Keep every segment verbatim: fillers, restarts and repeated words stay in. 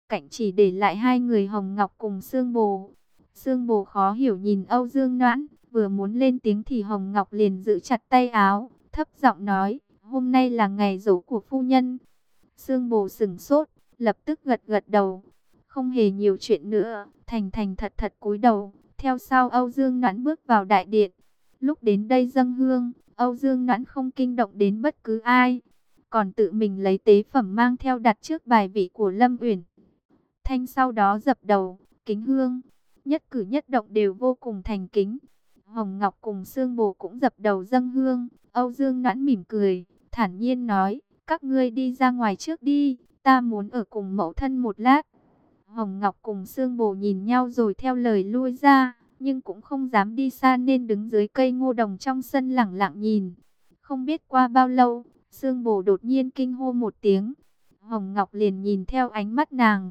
cạnh chỉ để lại hai người Hồng Ngọc cùng Sương Bồ. Sương Bồ khó hiểu nhìn Âu Dương Noãn, vừa muốn lên tiếng thì Hồng Ngọc liền giữ chặt tay áo, thấp giọng nói, hôm nay là ngày giỗ của phu nhân. Sương Bồ sững sốt, lập tức gật gật đầu, không hề nhiều chuyện nữa, thành thành thật thật cúi đầu, theo sau Âu Dương Noãn bước vào đại điện. Lúc đến đây dâng hương, Âu Dương Noãn không kinh động đến bất cứ ai, còn tự mình lấy tế phẩm mang theo đặt trước bài vị của Lâm Uyển Thanh, sau đó dập đầu, kính hương, nhất cử nhất động đều vô cùng thành kính. Hồng Ngọc cùng Sương Bồ cũng dập đầu dâng hương. Âu Dương Noãn mỉm cười, thản nhiên nói, các ngươi đi ra ngoài trước đi, ta muốn ở cùng mẫu thân một lát. Hồng Ngọc cùng Sương Bồ nhìn nhau rồi theo lời lui ra, nhưng cũng không dám đi xa nên đứng dưới cây ngô đồng trong sân lẳng lặng nhìn. Không biết qua bao lâu, Sương Bồ đột nhiên kinh hô một tiếng. Hồng Ngọc liền nhìn theo ánh mắt nàng.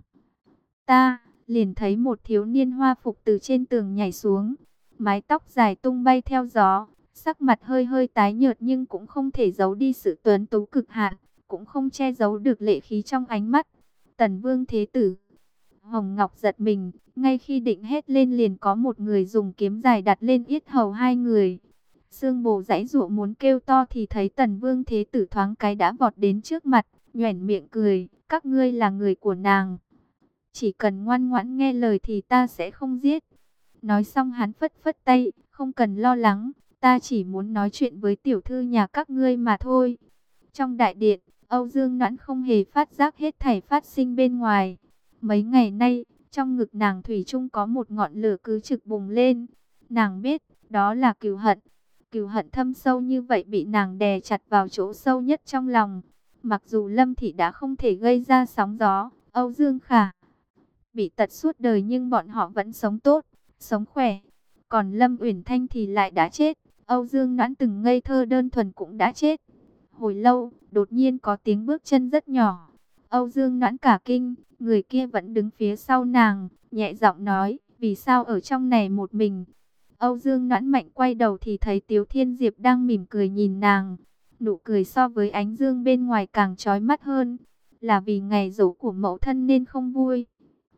Ta liền thấy một thiếu niên hoa phục từ trên tường nhảy xuống, mái tóc dài tung bay theo gió, sắc mặt hơi hơi tái nhợt nhưng cũng không thể giấu đi sự tuấn tú cực hạn, cũng không che giấu được lệ khí trong ánh mắt. Tần Vương Thế Tử. Hồng Ngọc giật mình, ngay khi định hét lên liền có một người dùng kiếm dài đặt lên yết hầu hai người. Sương Bồ giãy giụa muốn kêu to thì thấy Tần Vương Thế Tử thoáng cái đã vọt đến trước mặt, nhoẻn miệng cười, các ngươi là người của nàng, chỉ cần ngoan ngoãn nghe lời thì ta sẽ không giết. Nói xong hắn phất phất tay, không cần lo lắng, ta chỉ muốn nói chuyện với tiểu thư nhà các ngươi mà thôi. Trong đại điện, Âu Dương Noãn không hề phát giác hết thảy phát sinh bên ngoài. Mấy ngày nay, trong ngực nàng thủy chung có một ngọn lửa cứ trực bùng lên. Nàng biết, đó là cừu hận. Cừu hận thâm sâu như vậy bị nàng đè chặt vào chỗ sâu nhất trong lòng. Mặc dù Lâm Thị đã không thể gây ra sóng gió, Âu Dương Khả bị tật suốt đời nhưng bọn họ vẫn sống tốt, sống khỏe. Còn Lâm Uyển Thanh thì lại đã chết. Âu Dương Noãn từng ngây thơ đơn thuần cũng đã chết. Hồi lâu, đột nhiên có tiếng bước chân rất nhỏ. Âu Dương Noãn cả kinh, người kia vẫn đứng phía sau nàng, nhẹ giọng nói, vì sao ở trong này một mình. Âu Dương Noãn mạnh quay đầu thì thấy Tiếu Thiên Diệp đang mỉm cười nhìn nàng. Nụ cười so với ánh dương bên ngoài càng chói mắt hơn. Là vì ngày giỗ của mẫu thân nên không vui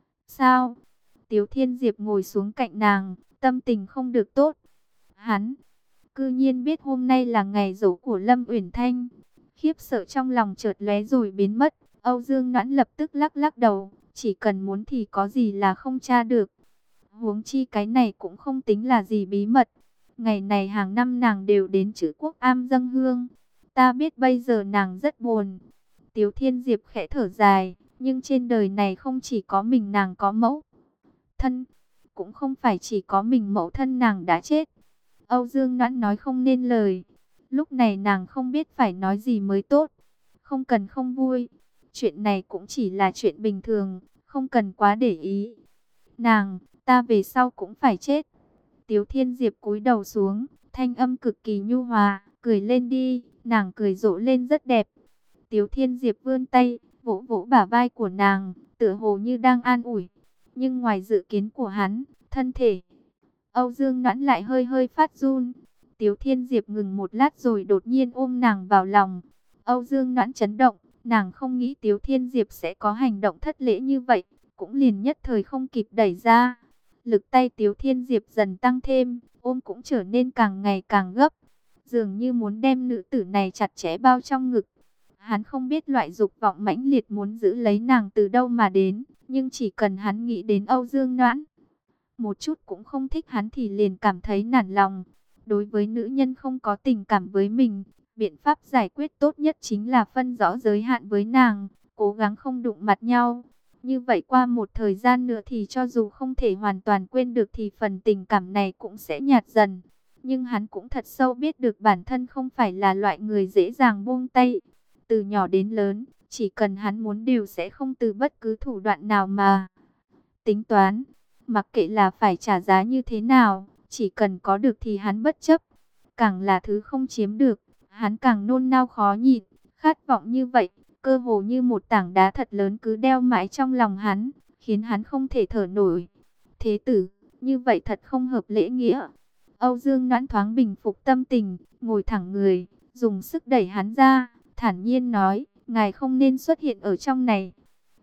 sao? Tiếu Thiên Diệp ngồi xuống cạnh nàng, tâm tình không được tốt. Hắn cư nhiên biết hôm nay là ngày giỗ của Lâm Uyển Thanh. Khiếp sợ trong lòng chợt lóe rồi biến mất. Âu Dương Noãn lập tức lắc lắc đầu, chỉ cần muốn thì có gì là không tra được. Huống chi cái này cũng không tính là gì bí mật. Ngày này hàng năm nàng đều đến Trữ Quốc Am dâng hương. Ta biết bây giờ nàng rất buồn. Tiếu Thiên Diệp khẽ thở dài, nhưng trên đời này không chỉ có mình nàng có mẫu thân, cũng không phải chỉ có mình mẫu thân nàng đã chết. Âu Dương Noãn nói không nên lời. Lúc này nàng không biết phải nói gì mới tốt. Không cần không vui. Chuyện này cũng chỉ là chuyện bình thường, không cần quá để ý. Nàng, ta về sau cũng phải chết. Tiếu Thiên Diệp cúi đầu xuống, thanh âm cực kỳ nhu hòa, cười lên đi, nàng cười rộ lên rất đẹp. Tiếu Thiên Diệp vươn tay, vỗ vỗ bả vai của nàng, tựa hồ như đang an ủi. Nhưng ngoài dự kiến của hắn, thân thể Âu Dương Noãn lại hơi hơi phát run. Tiếu Thiên Diệp ngừng một lát rồi đột nhiên ôm nàng vào lòng. Âu Dương Noãn chấn động, nàng không nghĩ Tiếu Thiên Diệp sẽ có hành động thất lễ như vậy, cũng liền nhất thời không kịp đẩy ra. Lực tay Tiếu Thiên Diệp dần tăng thêm, ôm cũng trở nên càng ngày càng gấp, dường như muốn đem nữ tử này chặt chẽ bao trong ngực. Hắn không biết loại dục vọng mãnh liệt muốn giữ lấy nàng từ đâu mà đến, nhưng chỉ cần hắn nghĩ đến Âu Dương Noãn một chút cũng không thích hắn thì liền cảm thấy nản lòng. Đối với nữ nhân không có tình cảm với mình, biện pháp giải quyết tốt nhất chính là phân rõ giới hạn với nàng, cố gắng không đụng mặt nhau. Như vậy qua một thời gian nữa thì cho dù không thể hoàn toàn quên được thì phần tình cảm này cũng sẽ nhạt dần. Nhưng hắn cũng thật sâu biết được bản thân không phải là loại người dễ dàng buông tay. Từ nhỏ đến lớn, chỉ cần hắn muốn đều sẽ không từ bất cứ thủ đoạn nào mà tính toán. Mặc kệ là phải trả giá như thế nào, chỉ cần có được thì hắn bất chấp. Càng là thứ không chiếm được, hắn càng nôn nao khó nhịn. Khát vọng như vậy, cơ hồ như một tảng đá thật lớn cứ đeo mãi trong lòng hắn, khiến hắn không thể thở nổi. Thế tử, như vậy thật không hợp lễ nghĩa. Âu Dương Noãn thoáng bình phục tâm tình, ngồi thẳng người, dùng sức đẩy hắn ra, thản nhiên nói, ngài không nên xuất hiện ở trong này.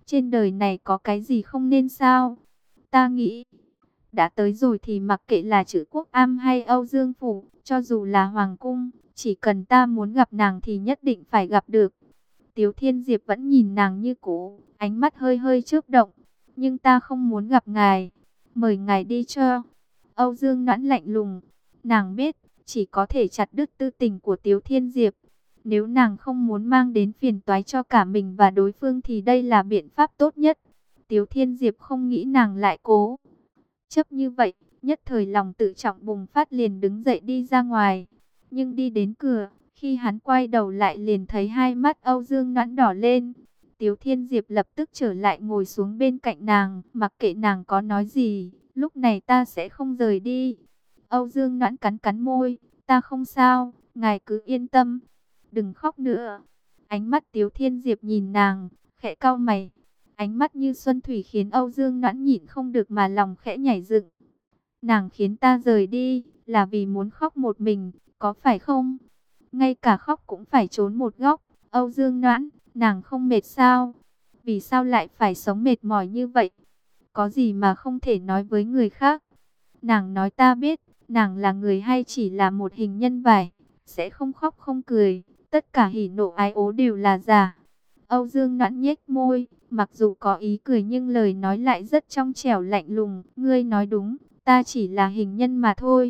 trên đời này có cái gì không nên sao? Ta nghĩ, đã tới rồi thì mặc kệ là Trữ Quốc Am hay Âu Dương Phủ, cho dù là Hoàng Cung, chỉ cần ta muốn gặp nàng thì nhất định phải gặp được. Tiếu Thiên Diệp vẫn nhìn nàng như cũ, ánh mắt hơi hơi chớp động. Nhưng ta không muốn gặp ngài, mời ngài đi cho. Âu Dương Noãn lạnh lùng, nàng biết, chỉ có thể chặt đứt tư tình của Tiếu Thiên Diệp. Nếu nàng không muốn mang đến phiền toái cho cả mình và đối phương thì đây là biện pháp tốt nhất. Tiếu Thiên Diệp không nghĩ nàng lại cố chấp như vậy, nhất thời lòng tự trọng bùng phát liền đứng dậy đi ra ngoài. Nhưng đi đến cửa, khi hắn quay đầu lại liền thấy hai mắt Âu Dương Noãn đỏ lên. Tiếu Thiên Diệp lập tức trở lại ngồi xuống bên cạnh nàng, mặc kệ nàng có nói gì, lúc này ta sẽ không rời đi. Âu Dương Noãn cắn cắn môi, ta không sao, ngài cứ yên tâm, đừng khóc nữa. Ánh mắt Tiếu Thiên Diệp nhìn nàng, khẽ cau mày. Ánh mắt như xuân thủy khiến Âu Dương Noãn nhịn không được mà lòng khẽ nhảy dựng. Nàng khiến ta rời đi, là vì muốn khóc một mình, có phải không? Ngay cả khóc cũng phải trốn một góc. Âu Dương Noãn, nàng không mệt sao? Vì sao lại phải sống mệt mỏi như vậy? Có gì mà không thể nói với người khác? Nàng nói ta biết, nàng là người hay chỉ là một hình nhân vải, sẽ không khóc không cười, tất cả hỉ nộ ái ố đều là giả. Âu Dương Noãn nhếch môi, mặc dù có ý cười nhưng lời nói lại rất trong trẻo lạnh lùng. Ngươi nói đúng, ta chỉ là hình nhân mà thôi.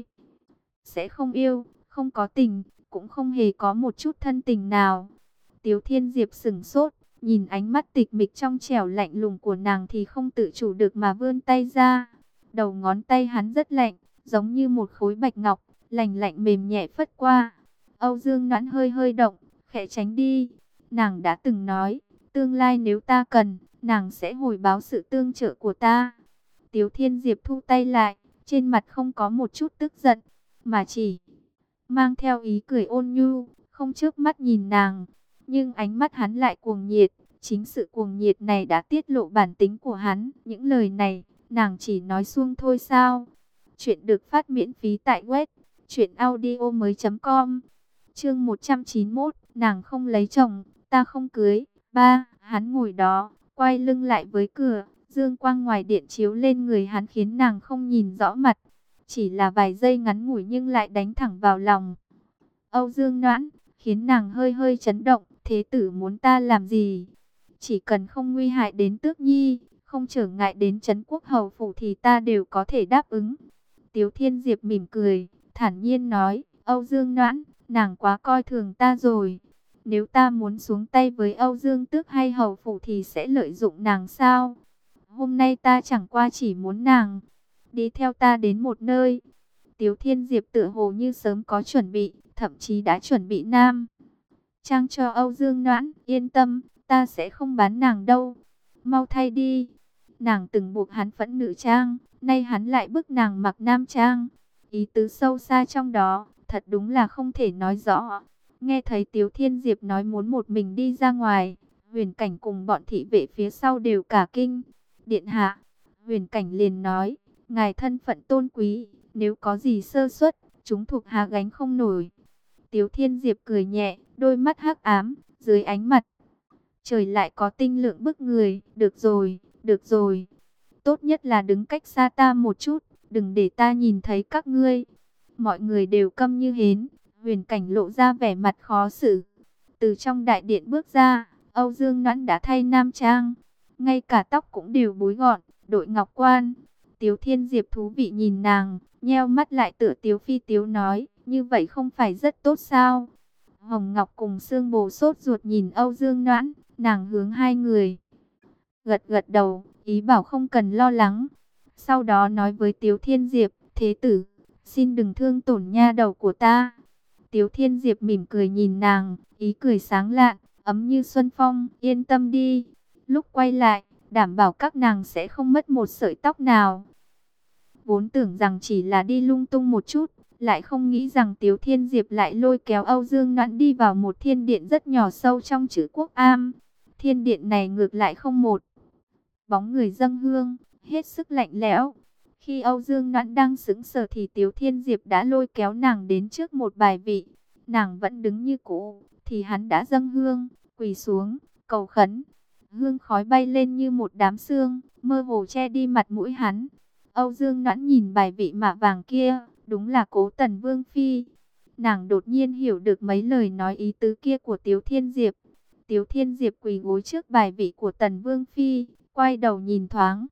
Sẽ không yêu, không có tình, cũng không hề có một chút thân tình nào. Tiếu Thiên Diệp sững sốt, nhìn ánh mắt tịch mịch trong trẻo lạnh lùng của nàng thì không tự chủ được mà vươn tay ra. Đầu ngón tay hắn rất lạnh, giống như một khối bạch ngọc, lạnh lạnh mềm nhẹ phất qua. Âu Dương Noãn hơi hơi động, khẽ tránh đi. Nàng đã từng nói, tương lai nếu ta cần, nàng sẽ hồi báo sự tương trợ của ta. Tiếu Thiên Diệp thu tay lại, trên mặt không có một chút tức giận, mà chỉ mang theo ý cười ôn nhu, không chớp mắt nhìn nàng. Nhưng ánh mắt hắn lại cuồng nhiệt, chính sự cuồng nhiệt này đã tiết lộ bản tính của hắn. Những lời này, nàng chỉ nói suông thôi sao? Chuyện được phát miễn phí tại web truyện audio mới chấm com. Chương một trăm chín mươi mốt, nàng không lấy chồng, ta không cưới. Ba, hắn ngồi đó, quay lưng lại với cửa, dương quang ngoài điện chiếu lên người hắn khiến nàng không nhìn rõ mặt. Chỉ là vài giây ngắn ngủi nhưng lại đánh thẳng vào lòng Âu Dương Noãn, khiến nàng hơi hơi chấn động. Thế tử muốn ta làm gì? Chỉ cần không nguy hại đến Tước Nhi, không trở ngại đến Trấn Quốc Hầu Phủ thì ta đều có thể đáp ứng. Tiếu Thiên Diệp mỉm cười, thản nhiên nói, Âu Dương Noãn, nàng quá coi thường ta rồi. Nếu ta muốn xuống tay với Âu Dương Tước hay Hầu Phủ thì sẽ lợi dụng nàng sao? Hôm nay ta chẳng qua chỉ muốn nàng đi theo ta đến một nơi. Tiếu Thiên Diệp tựa hồ như sớm có chuẩn bị, thậm chí đã chuẩn bị nam trang cho Âu Dương Noãn. Yên tâm, ta sẽ không bán nàng đâu. Mau thay đi. Nàng từng buộc hắn phẫn nữ trang, nay hắn lại bức nàng mặc nam trang. Ý tứ sâu xa trong đó, thật đúng là không thể nói rõ. Nghe thấy Tiếu Thiên Diệp nói muốn một mình đi ra ngoài, Huyền Cảnh cùng bọn thị vệ phía sau đều cả kinh. Điện hạ, Huyền Cảnh liền nói, ngài thân phận tôn quý, nếu có gì sơ suất, chúng thuộc hạ gánh không nổi. Tiếu Thiên Diệp cười nhẹ, đôi mắt hắc ám, dưới ánh mặt trời lại có tinh lượng bức người. Được rồi, được rồi. Tốt nhất là đứng cách xa ta một chút, đừng để ta nhìn thấy các ngươi. Mọi người đều câm như hến. Huyền Cảnh lộ ra vẻ mặt khó xử. Từ trong đại điện bước ra, Âu Dương Noãn đã thay nam trang, ngay cả tóc cũng đều búi gọn, đội ngọc quan. Tiếu Thiên Diệp thú vị nhìn nàng, nheo mắt lại tựa Tiếu Phi Tiếu nói, như vậy không phải rất tốt sao? Hồng Ngọc cùng Sương Bồ sốt ruột nhìn Âu Dương Noãn, nàng hướng hai người gật gật đầu, ý bảo không cần lo lắng. Sau đó nói với Tiếu Thiên Diệp, thế tử, xin đừng thương tổn nha đầu của ta. Tiếu Thiên Diệp mỉm cười nhìn nàng, ý cười sáng lạn, ấm như xuân phong, yên tâm đi. Lúc quay lại, đảm bảo các nàng sẽ không mất một sợi tóc nào. Vốn tưởng rằng chỉ là đi lung tung một chút, lại không nghĩ rằng Tiếu Thiên Diệp lại lôi kéo Âu Dương Noãn đi vào một thiên điện rất nhỏ sâu trong Trữ Quốc Am. Thiên điện này ngược lại không một bóng người dâng hương, hết sức lạnh lẽo. Khi Âu Dương Noãn đang sững sờ thì Tiếu Thiên Diệp đã lôi kéo nàng đến trước một bài vị. Nàng vẫn đứng như cũ, thì hắn đã dâng hương, quỳ xuống, cầu khấn. hương khói bay lên như một đám sương, mơ hồ che đi mặt mũi hắn. Âu Dương Noãn nhìn bài vị mạ vàng kia, đúng là Cố Tần Vương phi. Nàng đột nhiên hiểu được mấy lời nói ý tứ kia của Tiếu Thiên Diệp. Tiếu Thiên Diệp quỳ gối trước bài vị của Tần Vương phi, quay đầu nhìn thoáng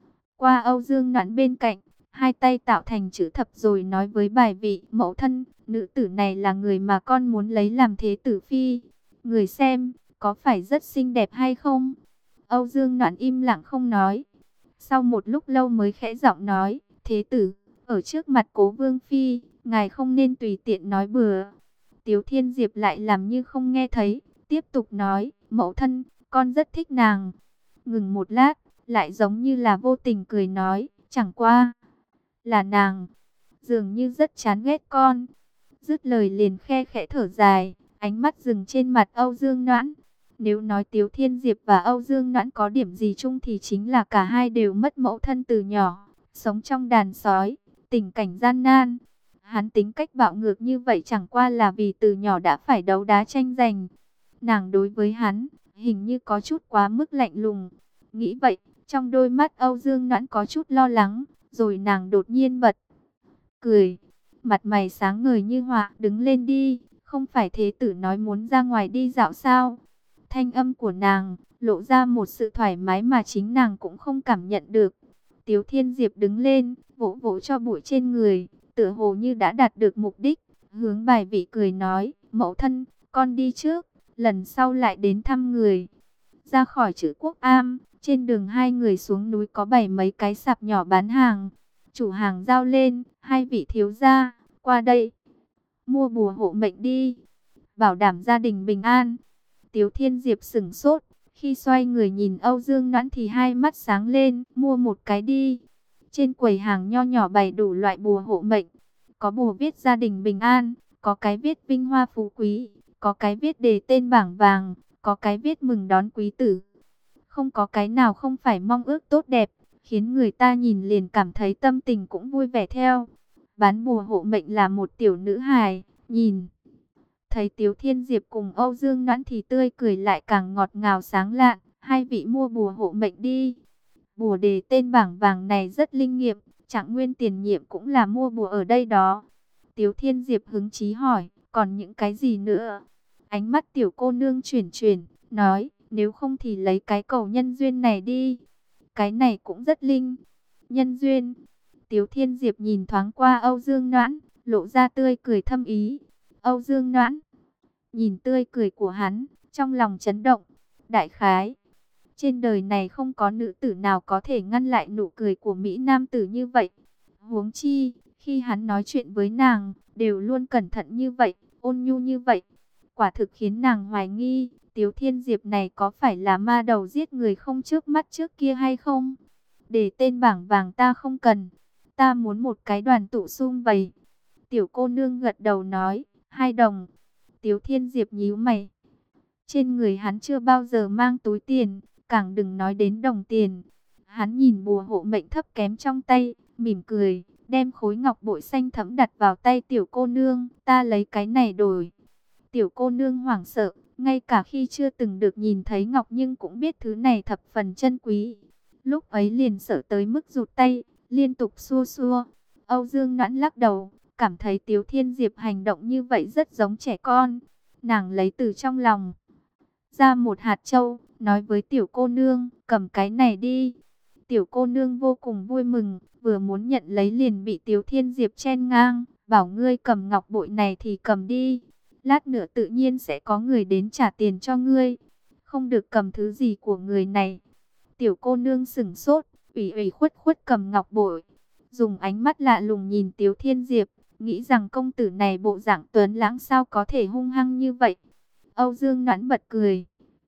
qua Âu Dương Noãn bên cạnh, hai tay tạo thành chữ thập rồi nói với bài vị: mẫu thân, nữ tử này là người mà con muốn lấy làm thế tử phi. Người xem, có phải rất xinh đẹp hay không? Âu Dương Noãn im lặng không nói. Sau một lúc lâu mới khẽ giọng nói: thế tử, ở trước mặt Cố Vương phi, ngài không nên tùy tiện nói bừa. Tiếu Thiên Diệp lại làm như không nghe thấy, tiếp tục nói: mẫu thân, con rất thích nàng. Ngừng một lát, lại giống như là vô tình cười nói: chẳng qua là nàng dường như rất chán ghét con. Dứt lời liền khe khẽ thở dài, ánh mắt dừng trên mặt Âu Dương Noãn. Nếu nói Tiếu Thiên Diệp và Âu Dương Noãn có điểm gì chung thì chính là cả hai đều mất mẫu thân từ nhỏ, sống trong đàn sói, tình cảnh gian nan. Hắn tính cách bạo ngược như vậy chẳng qua là vì từ nhỏ đã phải đấu đá tranh giành. Nàng đối với hắn, hình như có chút quá mức lạnh lùng. Nghĩ vậy, trong đôi mắt Âu Dương Noãn có chút lo lắng, rồi nàng đột nhiên bật cười, mặt mày sáng ngời như họa. Đứng lên đi, không phải thế tử nói muốn ra ngoài đi dạo sao? Thanh âm của nàng lộ ra một sự thoải mái mà chính nàng cũng không cảm nhận được. Tiếu Thiên Diệp đứng lên, vỗ vỗ cho bụi trên người, tựa hồ như đã đạt được mục đích, hướng bài vị cười nói: mẫu thân, con đi trước, lần sau lại đến thăm người. Ra khỏi chữ Quốc Am, trên đường hai người xuống núi có bảy mấy cái sạp nhỏ bán hàng. Chủ hàng giao lên: hai vị thiếu gia, qua đây mua bùa hộ mệnh đi, bảo đảm gia đình bình an. Tiếu Thiên Diệp sững sốt, khi xoay người nhìn Âu Dương Noãn thì hai mắt sáng lên: mua một cái đi. Trên quầy hàng nho nhỏ bày đủ loại bùa hộ mệnh, có bùa viết gia đình bình an, có cái viết vinh hoa phú quý, có cái viết đề tên bảng vàng, có cái viết mừng đón quý tử. Không có cái nào không phải mong ước tốt đẹp, khiến người ta nhìn liền cảm thấy tâm tình cũng vui vẻ theo. Bán bùa hộ mệnh là một tiểu nữ hài, nhìn thấy Tiếu Thiên Diệp cùng Âu Dương Noãn thì tươi cười lại càng ngọt ngào sáng lạn. Hai vị mua bùa hộ mệnh đi. Bùa đề tên bảng vàng này rất linh nghiệm, Trạng Nguyên tiền nhiệm cũng là mua bùa ở đây đó. Tiếu Thiên Diệp hứng chí hỏi: còn những cái gì nữa? Ánh mắt tiểu cô nương chuyển chuyển, nói: nếu không thì lấy cái cầu nhân duyên này đi. Cái này cũng rất linh. Nhân duyên. Tiếu Thiên Diệp nhìn thoáng qua Âu Dương Noãn, lộ ra tươi cười thâm ý. Âu Dương Noãn nhìn tươi cười của hắn, trong lòng chấn động. Đại khái, trên đời này không có nữ tử nào có thể ngăn lại nụ cười của Mỹ Nam tử như vậy. Huống chi, khi hắn nói chuyện với nàng, đều luôn cẩn thận như vậy, ôn nhu như vậy. Quả thực khiến nàng hoài nghi, Tiếu Thiên Diệp này có phải là ma đầu giết người không trước mắt trước kia hay không? Để tên bảng vàng ta không cần, ta muốn một cái đoàn tụ sum vầy. Tiểu cô nương gật đầu nói: hai đồng. Tiếu Thiên Diệp nhíu mày. Trên người hắn chưa bao giờ mang túi tiền, càng đừng nói đến đồng tiền. Hắn nhìn bùa hộ mệnh thấp kém trong tay, mỉm cười, đem khối ngọc bội xanh thẫm đặt vào tay tiểu cô nương. Ta lấy cái này đổi. Tiểu cô nương hoảng sợ, ngay cả khi chưa từng được nhìn thấy ngọc nhưng cũng biết thứ này thập phần chân quý. Lúc ấy liền sợ tới mức rụt tay, liên tục xua xua. Âu Dương Noãn lắc đầu, cảm thấy Tiếu Thiên Diệp hành động như vậy rất giống trẻ con. Nàng lấy từ trong lòng ra một hạt châu, nói với tiểu cô nương: cầm cái này đi. Tiểu cô nương vô cùng vui mừng, vừa muốn nhận lấy liền bị Tiếu Thiên Diệp chen ngang: bảo ngươi cầm ngọc bội này thì cầm đi, lát nữa tự nhiên sẽ có người đến trả tiền cho ngươi, không được cầm thứ gì của người này. Tiểu cô nương sững sốt, ủy ủy khuất khuất cầm ngọc bội, dùng ánh mắt lạ lùng nhìn Tiếu Thiên Diệp, nghĩ rằng công tử này bộ dạng tuấn lãng sao có thể hung hăng như vậy. Âu Dương Noãn bật cười: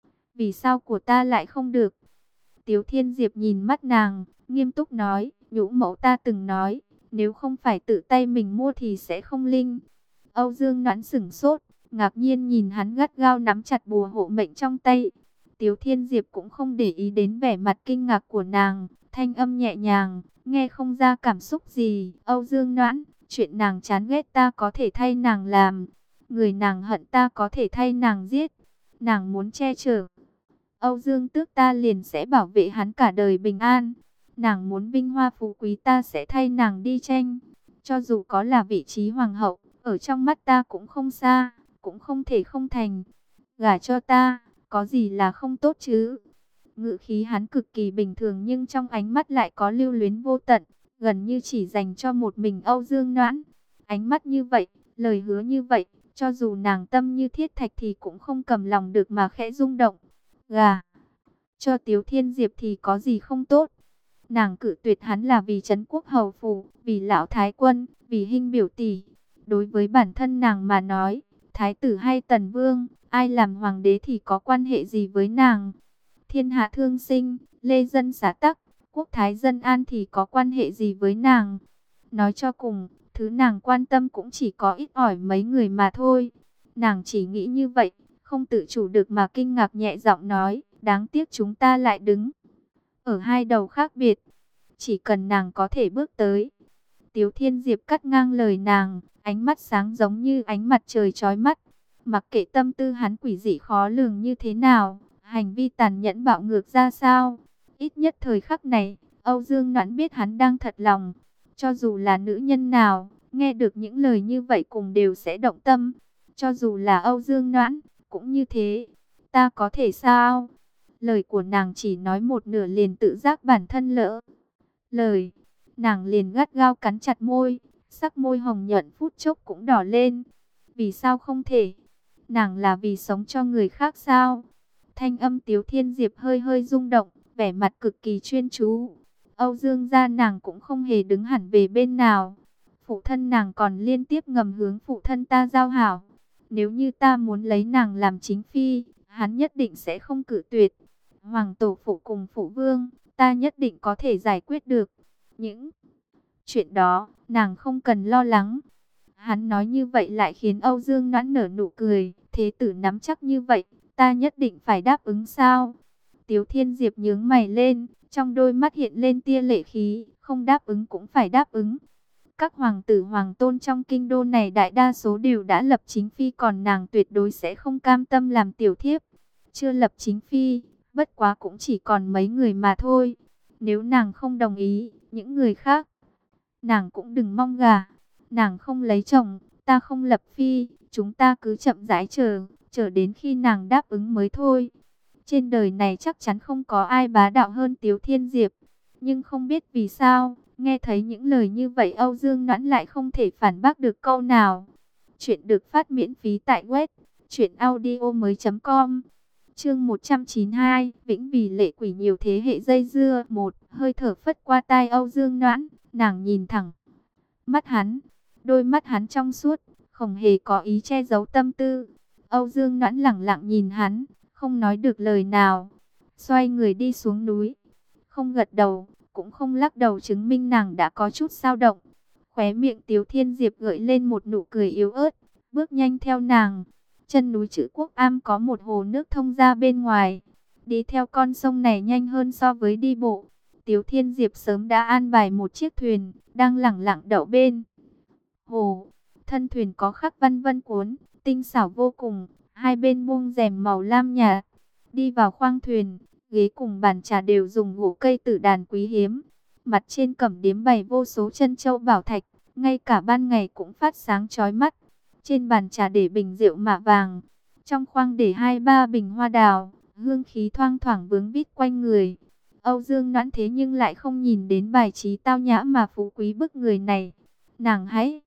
vì sao của ta lại không được? Tiếu Thiên Diệp nhìn mắt nàng, nghiêm túc nói: nhũ mẫu ta từng nói, nếu không phải tự tay mình mua thì sẽ không linh. Âu Dương Noãn sững sốt, ngạc nhiên nhìn hắn gắt gao nắm chặt bùa hộ mệnh trong tay. Tiếu Thiên Diệp cũng không để ý đến vẻ mặt kinh ngạc của nàng, thanh âm nhẹ nhàng, nghe không ra cảm xúc gì. Âu Dương Noãn, chuyện nàng chán ghét ta có thể thay nàng làm, người nàng hận ta có thể thay nàng giết. Nàng muốn che chở Âu Dương Tước ta liền sẽ bảo vệ hắn cả đời bình an. Nàng muốn vinh hoa phú quý ta sẽ thay nàng đi tranh. Cho dù có là vị trí hoàng hậu, ở trong mắt ta cũng không xa, cũng không thể không thành. Gả cho ta, có gì là không tốt chứ? Ngữ khí hắn cực kỳ bình thường nhưng trong ánh mắt lại có lưu luyến vô tận, gần như chỉ dành cho một mình Âu Dương Noãn. Ánh mắt như vậy, lời hứa như vậy, cho dù nàng tâm như thiết thạch thì cũng không cầm lòng được mà khẽ rung động. Gà cho Tiếu Thiên Diệp thì có gì không tốt? Nàng cự tuyệt hắn là vì trấn quốc hầu phủ, vì lão thái quân, vì Hinh biểu tỷ. Đối với bản thân nàng mà nói, thái tử hay tần vương, ai làm hoàng đế thì có quan hệ gì với nàng? Thiên hạ thương sinh, lê dân xá tắc, quốc thái dân an thì có quan hệ gì với nàng? Nói cho cùng, thứ nàng quan tâm cũng chỉ có ít ỏi mấy người mà thôi. Nàng chỉ nghĩ như vậy, không tự chủ được mà kinh ngạc nhẹ giọng nói, đáng tiếc chúng ta lại đứng ở hai đầu khác biệt. Chỉ cần nàng có thể bước tới. Tiếu Thiên Diệp cắt ngang lời nàng, ánh mắt sáng giống như ánh mặt trời chói mắt. Mặc kệ tâm tư hắn quỷ dị khó lường như thế nào, hành vi tàn nhẫn bạo ngược ra sao, ít nhất thời khắc này, Âu Dương Noãn biết hắn đang thật lòng. Cho dù là nữ nhân nào, nghe được những lời như vậy cùng đều sẽ động tâm. Cho dù là Âu Dương Noãn, cũng như thế. Ta có thể sao? Lời của nàng chỉ nói một nửa liền tự giác bản thân lỡ lời. Nàng liền gắt gao cắn chặt môi, sắc môi hồng nhuận phút chốc cũng đỏ lên. Vì sao không thể? Nàng là vì sống cho người khác sao? Thanh âm Tiếu Thiên Diệp hơi hơi rung động, vẻ mặt cực kỳ chuyên chú. Âu Dương gia nàng cũng không hề đứng hẳn về bên nào. Phụ thân nàng còn liên tiếp ngầm hướng phụ thân ta giao hảo. Nếu như ta muốn lấy nàng làm chính phi, hắn nhất định sẽ không cự tuyệt. Hoàng tổ phụ cùng phụ vương, ta nhất định có thể giải quyết được. Những chuyện đó, nàng không cần lo lắng. Hắn nói như vậy lại khiến Âu Dương Noãn nở nụ cười. Thế tử nắm chắc như vậy, ta nhất định phải đáp ứng sao? Tiếu Thiên Diệp nhướng mày lên, trong đôi mắt hiện lên tia lệ khí, không đáp ứng cũng phải đáp ứng. Các hoàng tử hoàng tôn trong kinh đô này đại đa số đều đã lập chính phi, còn nàng tuyệt đối sẽ không cam tâm làm tiểu thiếp. Chưa lập chính phi, bất quá cũng chỉ còn mấy người mà thôi. Nếu nàng không đồng ý, những người khác, nàng cũng đừng mong gả. Nàng không lấy chồng, ta không lập phi, chúng ta cứ chậm rãi chờ, chờ đến khi nàng đáp ứng mới thôi. Trên đời này chắc chắn không có ai bá đạo hơn Tiếu Thiên Diệp. Nhưng không biết vì sao, nghe thấy những lời như vậy Âu Dương Noãn lại không thể phản bác được câu nào. Chuyện được phát miễn phí tại web truyện audio mới chấm com. Chương một trăm chín mươi hai, Vĩnh vì lệ quỷ nhiều thế hệ dây dưa. Một, hơi thở phất qua tai Âu Dương Noãn, nàng nhìn thẳng mắt hắn, đôi mắt hắn trong suốt, không hề có ý che giấu tâm tư. Âu Dương Noãn lẳng lặng nhìn hắn, không nói được lời nào, xoay người đi xuống núi, không gật đầu, cũng không lắc đầu chứng minh nàng đã có chút dao động. Khóe miệng Tiếu Thiên Diệp gợi lên một nụ cười yếu ớt, bước nhanh theo nàng. Chân núi Trữ Quốc Am có một hồ nước thông ra bên ngoài, đi theo con sông này nhanh hơn so với đi bộ. Tiếu Thiên Diệp sớm đã an bài một chiếc thuyền, đang lẳng lặng đậu bên hồ. Thân thuyền có khắc văn vân cuốn, tinh xảo vô cùng, hai bên buông rèm màu lam nhạt. Đi vào khoang thuyền, ghế cùng bàn trà đều dùng gỗ cây tử đàn quý hiếm. Mặt trên cẩm điếm bày vô số chân châu bảo thạch, ngay cả ban ngày cũng phát sáng chói mắt. Trên bàn trà để bình rượu mạ vàng, trong khoang để hai ba bình hoa đào, hương khí thoang thoảng vướng vít quanh người. Âu Dương Noãn thế nhưng lại không nhìn đến bài trí tao nhã mà phú quý bức người này. Nàng hãy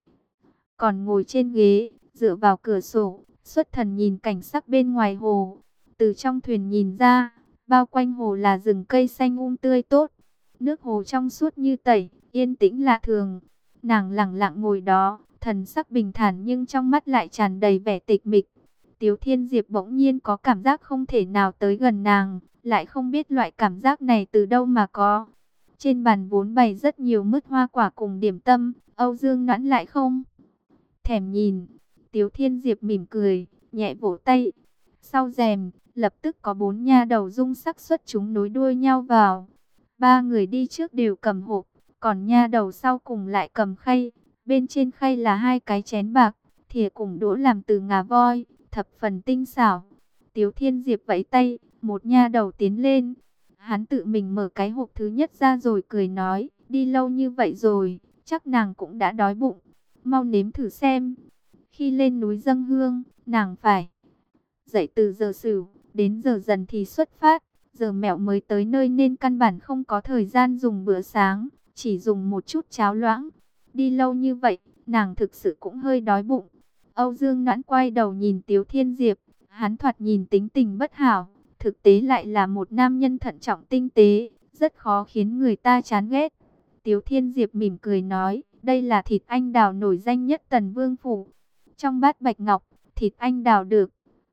còn ngồi trên ghế, dựa vào cửa sổ, xuất thần nhìn cảnh sắc bên ngoài hồ. Từ trong thuyền nhìn ra, bao quanh hồ là rừng cây xanh um tươi tốt. Nước hồ trong suốt như tẩy, yên tĩnh lạ thường. Nàng lặng lặng ngồi đó, thần sắc bình thản nhưng trong mắt lại tràn đầy vẻ tịch mịch. Tiếu Thiên Diệp bỗng nhiên có cảm giác không thể nào tới gần nàng, lại không biết loại cảm giác này từ đâu mà có. Trên bàn vốn bày rất nhiều mứt hoa quả cùng điểm tâm, Âu Dương Noãn lại không thèm nhìn. Tiếu Thiên Diệp mỉm cười, nhẹ vỗ tay. Sau rèm, lập tức có bốn nha đầu dung sắc xuất chúng nối đuôi nhau vào. Ba người đi trước đều cầm hộp, còn nha đầu sau cùng lại cầm khay. Bên trên khay là hai cái chén bạc, thìa cùng đũa làm từ ngà voi, thập phần tinh xảo. Tiếu Thiên Diệp vẫy tay, Một nha đầu tiến lên. Hắn tự mình mở cái hộp thứ nhất ra rồi cười nói, đi lâu như vậy rồi, chắc nàng cũng đã đói bụng. Mau nếm thử xem. Khi lên núi dâng hương, nàng phải dậy từ giờ Sửu, đến giờ Dần thì xuất phát. Giờ Mẹo mới tới nơi nên căn bản không có thời gian dùng bữa sáng, chỉ dùng một chút cháo loãng. Đi lâu như vậy, nàng thực sự cũng hơi đói bụng. Âu Dương Noãn quay đầu nhìn Tiếu Thiên Diệp, hắn thoạt nhìn tính tình bất hảo, thực tế lại là một nam nhân thận trọng tinh tế, rất khó khiến người ta chán ghét. Tiếu Thiên Diệp mỉm cười nói, đây là thịt anh đào nổi danh nhất Tần Vương phủ. Trong bát bạch ngọc, thịt anh đào được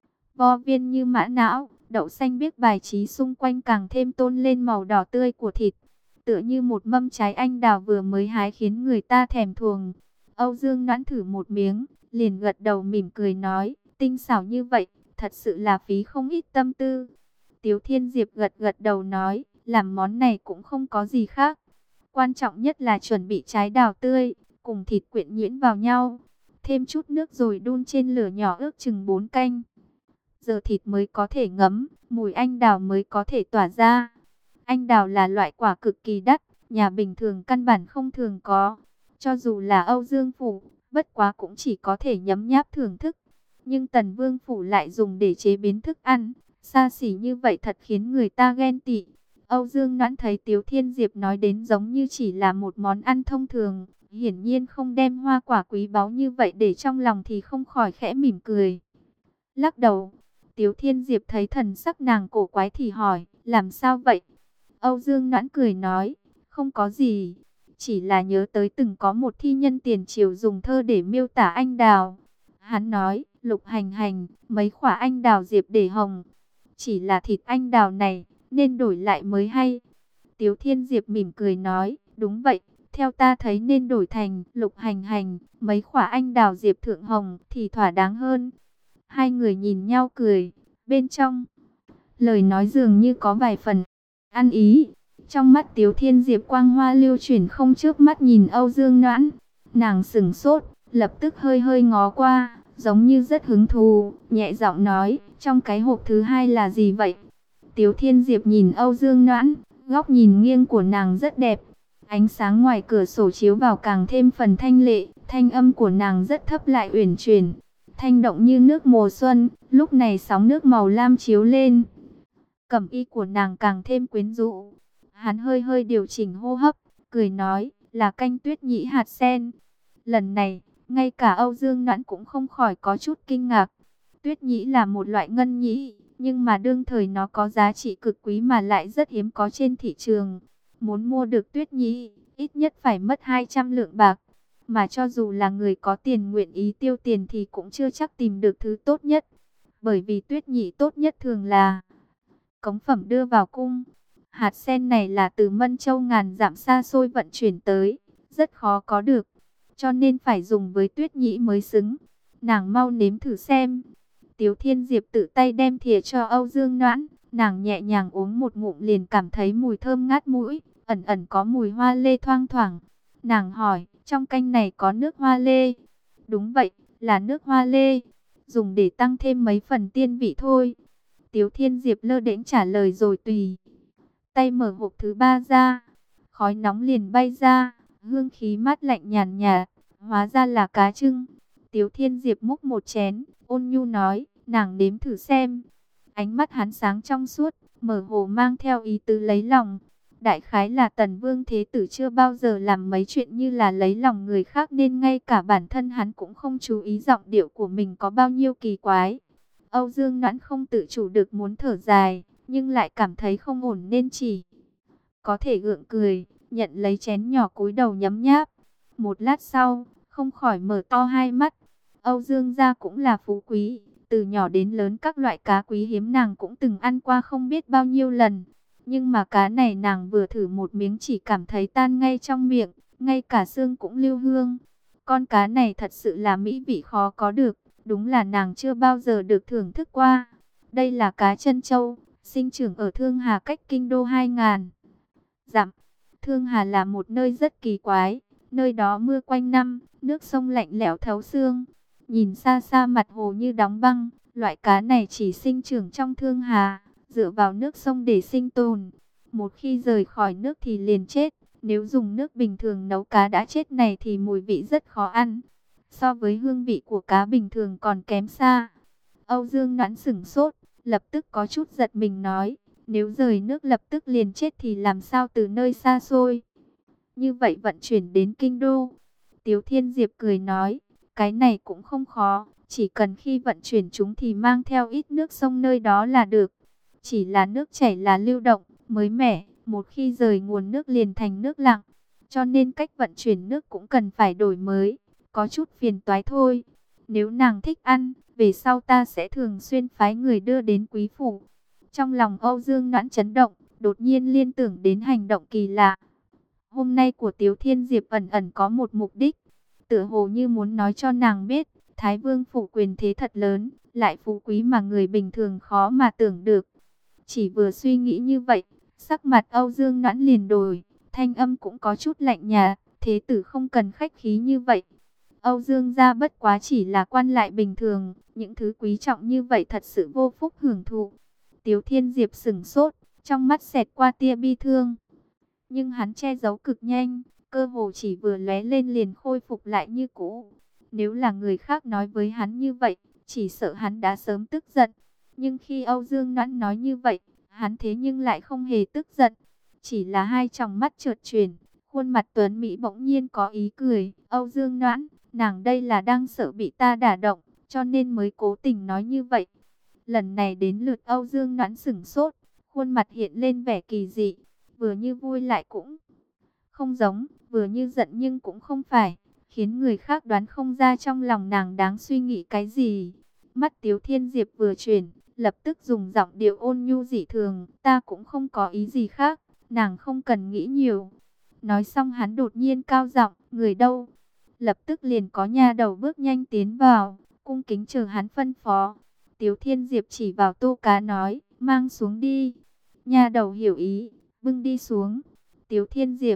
vo viên như mã não, đậu xanh biếc bài trí xung quanh càng thêm tôn lên màu đỏ tươi của thịt. Tựa như một mâm trái anh đào vừa mới hái khiến người ta thèm thuồng. Âu Dương Noãn thử một miếng, liền gật đầu mỉm cười nói, tinh xảo như vậy, thật sự là phí không ít tâm tư. Tiếu Thiên Diệp gật gật đầu nói, làm món này cũng không có gì khác. Quan trọng nhất là chuẩn bị trái đào tươi, cùng thịt quyện nhuyễn vào nhau. Thêm chút nước rồi đun trên lửa nhỏ ước chừng bốn canh. Giờ thịt mới có thể ngấm, mùi anh đào mới có thể tỏa ra. Anh đào là loại quả cực kỳ đắt, nhà bình thường căn bản không thường có. Cho dù là Âu Dương phủ, bất quá cũng chỉ có thể nhấm nháp thưởng thức. Nhưng Tần Vương phủ lại dùng để chế biến thức ăn, xa xỉ như vậy thật khiến người ta ghen tị. Âu Dương Noãn thấy Tiếu Thiên Diệp nói đến giống như chỉ là một món ăn thông thường, hiển nhiên không đem hoa quả quý báu như vậy để trong lòng thì không khỏi khẽ mỉm cười. Lắc đầu, Tiếu Thiên Diệp thấy thần sắc nàng cổ quái thì hỏi, làm sao vậy? Âu Dương Noãn cười nói, không có gì, chỉ là nhớ tới từng có một thi nhân tiền triều dùng thơ để miêu tả anh đào. Hắn nói, Lục hành hành, mấy quả anh đào diệp để hồng. Chỉ là thịt anh đào này, nên đổi lại mới hay. Tiếu Thiên Diệp mỉm cười nói, đúng vậy, theo ta thấy nên đổi thành lục hành hành, mấy quả anh đào diệp thượng hồng thì thỏa đáng hơn. Hai người nhìn nhau cười, bên trong lời nói dường như có vài phần ăn ý. Trong mắt Tiếu Thiên Diệp quang hoa lưu chuyển không chớp mắt nhìn Âu Dương Noãn. Nàng sững sốt, lập tức hơi hơi ngó qua, giống như rất hứng thú, nhẹ giọng nói, trong cái hộp thứ hai là gì vậy? Tiếu Thiên Diệp nhìn Âu Dương Noãn, góc nhìn nghiêng của nàng rất đẹp. Ánh sáng ngoài cửa sổ chiếu vào càng thêm phần thanh lệ, thanh âm của nàng rất thấp lại uyển chuyển, thanh động như nước mùa xuân, lúc này sóng nước màu lam chiếu lên. Cẩm y của nàng càng thêm quyến rũ. Hắn hơi hơi điều chỉnh hô hấp, cười nói, là canh tuyết nhĩ hạt sen. Lần này, ngay cả Âu Dương Noãn cũng không khỏi có chút kinh ngạc. Tuyết nhĩ là một loại ngân nhĩ, nhưng mà đương thời nó có giá trị cực quý mà lại rất hiếm có trên thị trường. Muốn mua được tuyết nhĩ, ít nhất phải mất hai trăm lượng bạc. Mà cho dù là người có tiền nguyện ý tiêu tiền thì cũng chưa chắc tìm được thứ tốt nhất. Bởi vì tuyết nhĩ tốt nhất thường là cống phẩm đưa vào cung. Hạt sen này là từ Mân Châu ngàn dặm xa xôi vận chuyển tới, rất khó có được. Cho nên phải dùng với tuyết nhĩ mới xứng. Nàng mau nếm thử xem. Tiếu Thiên Diệp tự tay đem thìa cho Âu Dương Noãn. Nàng nhẹ nhàng uống một ngụm liền cảm thấy mùi thơm ngát mũi, ẩn ẩn có mùi hoa lê thoang thoảng. Nàng hỏi, trong canh này có nước hoa lê? Đúng vậy, là nước hoa lê, dùng để tăng thêm mấy phần tiên vị thôi. Tiếu Thiên Diệp lơ đễnh trả lời rồi tùy tay mở hộp thứ ba ra. Khói nóng liền bay ra, hương khí mát lạnh nhàn nhạt, hóa ra là cá trưng. Tiếu Thiên Diệp múc một chén, ôn nhu nói, nàng nếm thử xem. Ánh mắt hắn sáng trong suốt, mở hồ mang theo ý tứ lấy lòng. Đại khái là Tần Vương Thế Tử chưa bao giờ làm mấy chuyện như là lấy lòng người khác nên ngay cả bản thân hắn cũng không chú ý giọng điệu của mình có bao nhiêu kỳ quái. Âu Dương Noãn không tự chủ được muốn thở dài, nhưng lại cảm thấy không ổn nên chỉ có thể gượng cười, nhận lấy chén nhỏ cúi đầu nhấm nháp. Một lát sau, không khỏi mở to hai mắt. Âu Dương gia cũng là phú quý, từ nhỏ đến lớn các loại cá quý hiếm nàng cũng từng ăn qua không biết bao nhiêu lần. Nhưng mà cá này nàng vừa thử một miếng chỉ cảm thấy tan ngay trong miệng, ngay cả xương cũng lưu hương. Con cá này thật sự là mỹ vị khó có được, đúng là nàng chưa bao giờ được thưởng thức qua. Đây là cá chân châu, sinh trưởng ở Thương Hà cách kinh đô hai ngàn dặm. Thương Hà là một nơi rất kỳ quái, nơi đó mưa quanh năm, nước sông lạnh lẽo thấu xương. Nhìn xa xa mặt hồ như đóng băng, loại cá này chỉ sinh trưởng trong Thương Hà, dựa vào nước sông để sinh tồn. Một khi rời khỏi nước thì liền chết. Nếu dùng nước bình thường nấu cá đã chết này thì mùi vị rất khó ăn. So với hương vị của cá bình thường còn kém xa. Âu Dương Noãn sửng sốt, lập tức có chút giật mình nói, nếu rời nước lập tức liền chết thì làm sao từ nơi xa xôi như vậy vận chuyển đến kinh đô. Tiếu Thiên Diệp cười nói, cái này cũng không khó, chỉ cần khi vận chuyển chúng thì mang theo ít nước sông nơi đó là được. Chỉ là nước chảy là lưu động, mới mẻ, một khi rời nguồn nước liền thành nước lặng, cho nên cách vận chuyển nước cũng cần phải đổi mới, có chút phiền toái thôi. Nếu nàng thích ăn, về sau ta sẽ thường xuyên phái người đưa đến quý phủ. Trong lòng Âu Dương Noãn chấn động, đột nhiên liên tưởng đến hành động kỳ lạ. Hôm nay của Tiếu Thiên Diệp ẩn ẩn có một mục đích, tựa hồ như muốn nói cho nàng biết, Thái Vương phủ quyền thế thật lớn, lại phú quý mà người bình thường khó mà tưởng được. Chỉ vừa suy nghĩ như vậy, sắc mặt Âu Dương Noãn liền đổi, thanh âm cũng có chút lạnh nhạt, thế tử không cần khách khí như vậy. Âu Dương gia bất quá chỉ là quan lại bình thường, những thứ quý trọng như vậy thật sự vô phúc hưởng thụ. Tiếu Thiên Diệp sững sốt, trong mắt xẹt qua tia bi thương. Nhưng hắn che giấu cực nhanh, cơ hồ chỉ vừa lóe lên liền khôi phục lại như cũ. Nếu là người khác nói với hắn như vậy, chỉ sợ hắn đã sớm tức giận. Nhưng khi Âu Dương Noãn nói như vậy, hắn thế nhưng lại không hề tức giận. Chỉ là hai tròng mắt chợt chuyển, khuôn mặt tuấn mỹ bỗng nhiên có ý cười. Âu Dương Noãn, nàng đây là đang sợ bị ta đả động, cho nên mới cố tình nói như vậy. Lần này đến lượt Âu Dương Noãn sửng sốt, khuôn mặt hiện lên vẻ kỳ dị, vừa như vui lại cũng không giống, vừa như giận nhưng cũng không phải, khiến người khác đoán không ra trong lòng nàng đáng suy nghĩ cái gì. Mắt Tiếu Thiên Diệp vừa chuyển, lập tức dùng giọng điệu ôn nhu dị thường, ta cũng không có ý gì khác, nàng không cần nghĩ nhiều. Nói xong hắn đột nhiên cao giọng, người đâu? Lập tức liền có nha đầu bước nhanh tiến vào, cung kính chờ hắn phân phó. Tiếu Thiên Diệp chỉ vào tô cá nói, mang xuống đi. Nha đầu hiểu ý, bưng đi xuống. Tiếu Thiên Diệp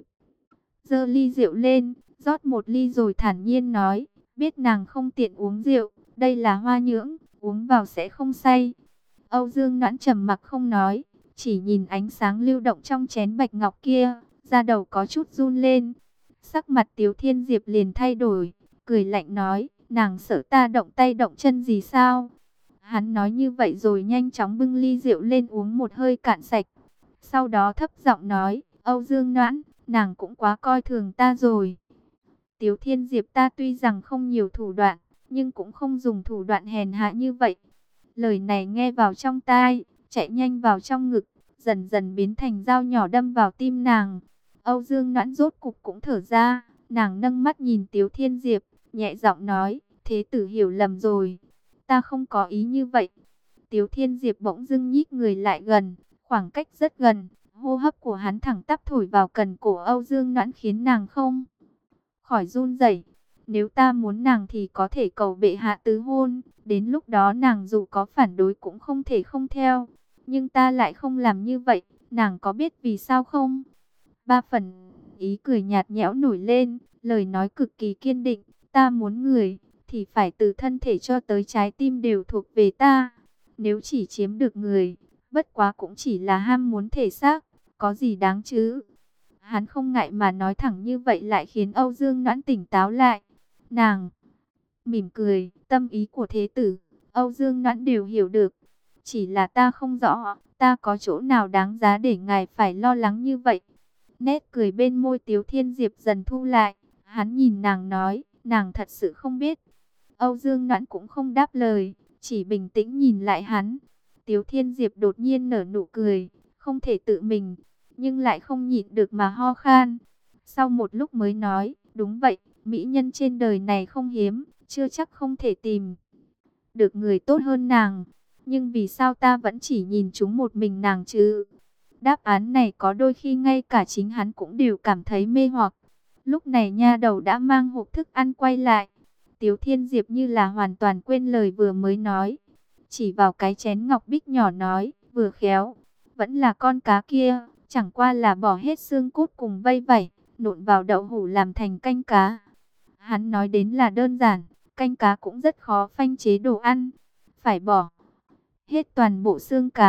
giơ ly rượu lên, rót một ly rồi thản nhiên nói, biết nàng không tiện uống rượu, đây là hoa nhưỡng, uống vào sẽ không say. Âu Dương Noãn trầm mặc không nói, chỉ nhìn ánh sáng lưu động trong chén bạch ngọc kia, da đầu có chút run lên. Sắc mặt Tiếu Thiên Diệp liền thay đổi, cười lạnh nói, nàng sợ ta động tay động chân gì sao? Hắn nói như vậy rồi nhanh chóng bưng ly rượu lên uống một hơi cạn sạch. Sau đó thấp giọng nói, Âu Dương Noãn, nàng cũng quá coi thường ta rồi. Tiếu Thiên Diệp ta tuy rằng không nhiều thủ đoạn, nhưng cũng không dùng thủ đoạn hèn hạ như vậy. Lời này nghe vào trong tai, chạy nhanh vào trong ngực, dần dần biến thành dao nhỏ đâm vào tim nàng. Âu Dương Noãn rốt cục cũng thở ra, nàng nâng mắt nhìn Tiếu Thiên Diệp, nhẹ giọng nói, thế tử hiểu lầm rồi, ta không có ý như vậy. Tiếu Thiên Diệp bỗng dưng nhích người lại gần, khoảng cách rất gần, hô hấp của hắn thẳng tắp thổi vào cần cổ Âu Dương Noãn khiến nàng không khỏi run rẩy. Nếu ta muốn nàng thì có thể cầu bệ hạ tứ hôn, đến lúc đó nàng dù có phản đối cũng không thể không theo. Nhưng ta lại không làm như vậy, nàng có biết vì sao không? Ba phần ý cười nhạt nhẽo nổi lên, lời nói cực kỳ kiên định, ta muốn người, thì phải từ thân thể cho tới trái tim đều thuộc về ta. Nếu chỉ chiếm được người, bất quá cũng chỉ là ham muốn thể xác, có gì đáng chứ? Hắn không ngại mà nói thẳng như vậy lại khiến Âu Dương Noãn tỉnh táo lại. Nàng mỉm cười, tâm ý của thế tử, Âu Dương Noãn đều hiểu được. Chỉ là ta không rõ, ta có chỗ nào đáng giá để ngài phải lo lắng như vậy. Nét cười bên môi Tiếu Thiên Diệp dần thu lại, hắn nhìn nàng nói, nàng thật sự không biết. Âu Dương Noãn cũng không đáp lời, chỉ bình tĩnh nhìn lại hắn. Tiếu Thiên Diệp đột nhiên nở nụ cười, không thể tự mình, nhưng lại không nhịn được mà ho khan. Sau một lúc mới nói, đúng vậy, mỹ nhân trên đời này không hiếm, chưa chắc không thể tìm được người tốt hơn nàng. Nhưng vì sao ta vẫn chỉ nhìn chúng một mình nàng chứ? Đáp án này có đôi khi ngay cả chính hắn cũng đều cảm thấy mê hoặc. Lúc này nha đầu đã mang hộp thức ăn quay lại. Tiếu Thiên Diệp như là hoàn toàn quên lời vừa mới nói. Chỉ vào cái chén ngọc bích nhỏ nói, vừa khéo, vẫn là con cá kia, chẳng qua là bỏ hết xương cốt cùng vây vảy, nộn vào đậu hũ làm thành canh cá. Hắn nói đến là đơn giản, canh cá cũng rất khó phanh chế đồ ăn. Phải bỏ hết toàn bộ xương cá,